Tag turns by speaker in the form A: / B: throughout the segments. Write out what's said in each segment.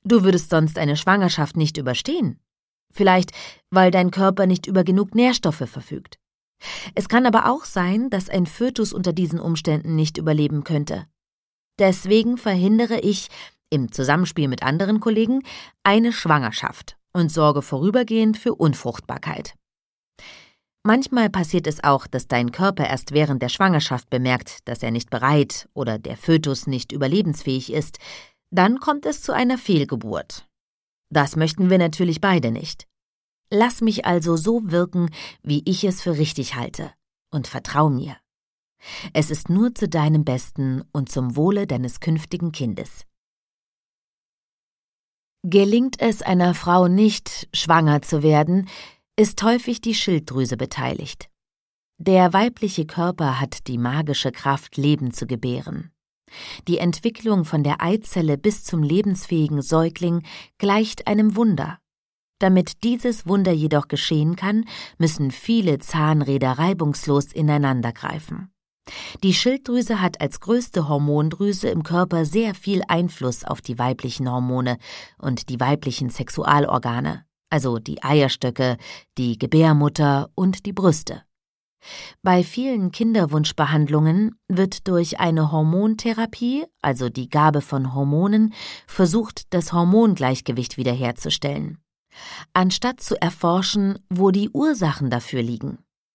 A: Du würdest sonst eine Schwangerschaft nicht überstehen. Vielleicht, weil dein Körper nicht über genug Nährstoffe verfügt. Es kann aber auch sein, dass ein Fötus unter diesen Umständen nicht überleben könnte. Deswegen verhindere ich, im Zusammenspiel mit anderen Kollegen, eine Schwangerschaft und sorge vorübergehend für Unfruchtbarkeit. Manchmal passiert es auch, dass dein Körper erst während der Schwangerschaft bemerkt, dass er nicht bereit oder der Fötus nicht überlebensfähig ist. Dann kommt es zu einer Fehlgeburt. Das möchten wir natürlich beide nicht. Lass mich also so wirken, wie ich es für richtig halte, und vertrau mir. Es ist nur zu deinem Besten und zum Wohle deines künftigen Kindes. Gelingt es einer Frau nicht, schwanger zu werden, ist häufig die Schilddrüse beteiligt. Der weibliche Körper hat die magische Kraft, Leben zu gebären. Die Entwicklung von der Eizelle bis zum lebensfähigen Säugling gleicht einem Wunder. Damit dieses Wunder jedoch geschehen kann, müssen viele Zahnräder reibungslos ineinandergreifen. Die Schilddrüse hat als größte Hormondrüse im Körper sehr viel Einfluss auf die weiblichen Hormone und die weiblichen Sexualorgane, also die Eierstöcke, die Gebärmutter und die Brüste. Bei vielen Kinderwunschbehandlungen wird durch eine Hormontherapie, also die Gabe von Hormonen, versucht, das Hormongleichgewicht wiederherzustellen, anstatt zu erforschen, wo die Ursachen dafür liegen.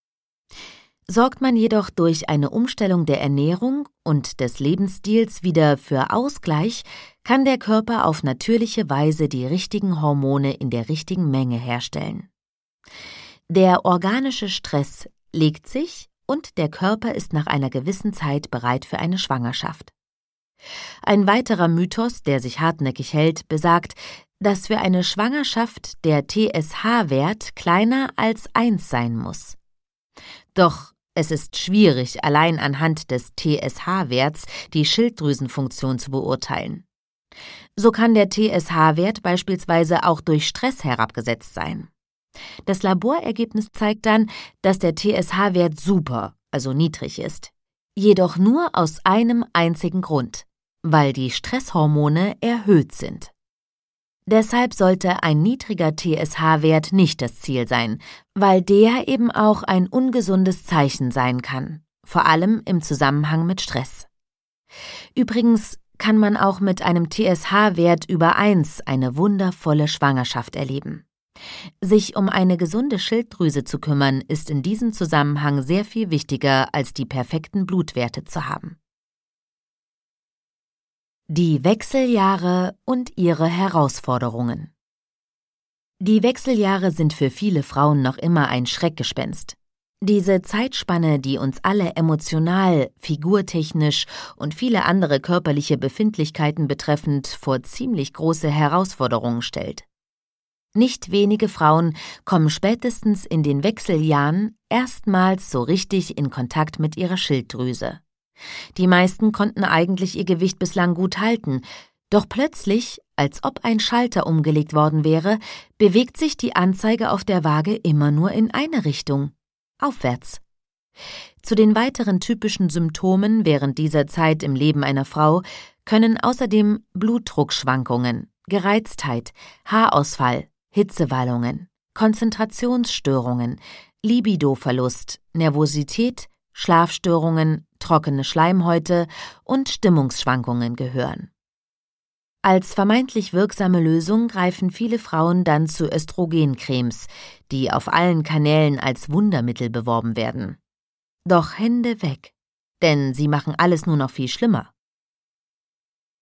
A: Sorgt man jedoch durch eine Umstellung der Ernährung und des Lebensstils wieder für Ausgleich, kann der Körper auf natürliche Weise die richtigen Hormone in der richtigen Menge herstellen. Der organische Stress legt sich und der Körper ist nach einer gewissen Zeit bereit für eine Schwangerschaft. Ein weiterer Mythos, der sich hartnäckig hält, besagt, dass für eine Schwangerschaft der TSH-Wert kleiner als 1 sein muss. Doch es ist schwierig, allein anhand des TSH-Werts die Schilddrüsenfunktion zu beurteilen. So kann der TSH-Wert beispielsweise auch durch Stress herabgesetzt sein. Das Laborergebnis zeigt dann, dass der TSH-Wert super, also niedrig ist. Jedoch nur aus einem einzigen Grund, weil die Stresshormone erhöht sind. Deshalb sollte ein niedriger TSH-Wert nicht das Ziel sein, weil der eben auch ein ungesundes Zeichen sein kann, vor allem im Zusammenhang mit Stress. Übrigens kann man auch mit einem TSH-Wert über 1 eine wundervolle Schwangerschaft erleben. Sich um eine gesunde Schilddrüse zu kümmern, ist in diesem Zusammenhang sehr viel wichtiger, als die perfekten Blutwerte zu haben. Die Wechseljahre und ihre Herausforderungen. Die Wechseljahre sind für viele Frauen noch immer ein Schreckgespenst. Diese Zeitspanne, die uns alle emotional, figurtechnisch und viele andere körperliche Befindlichkeiten betreffend vor ziemlich große Herausforderungen stellt. Nicht wenige Frauen kommen spätestens in den Wechseljahren erstmals so richtig in Kontakt mit ihrer Schilddrüse. Die meisten konnten eigentlich ihr Gewicht bislang gut halten, doch plötzlich, als ob ein Schalter umgelegt worden wäre, bewegt sich die Anzeige auf der Waage immer nur in eine Richtung, aufwärts. Zu den weiteren typischen Symptomen während dieser Zeit im Leben einer Frau können außerdem Blutdruckschwankungen, Gereiztheit, Haarausfall, Hitzewallungen, Konzentrationsstörungen, Libidoverlust, Nervosität, Schlafstörungen, trockene Schleimhäute und Stimmungsschwankungen gehören. Als vermeintlich wirksame Lösung greifen viele Frauen dann zu Östrogencremes, die auf allen Kanälen als Wundermittel beworben werden. Doch Hände weg, denn sie machen alles nur noch viel schlimmer.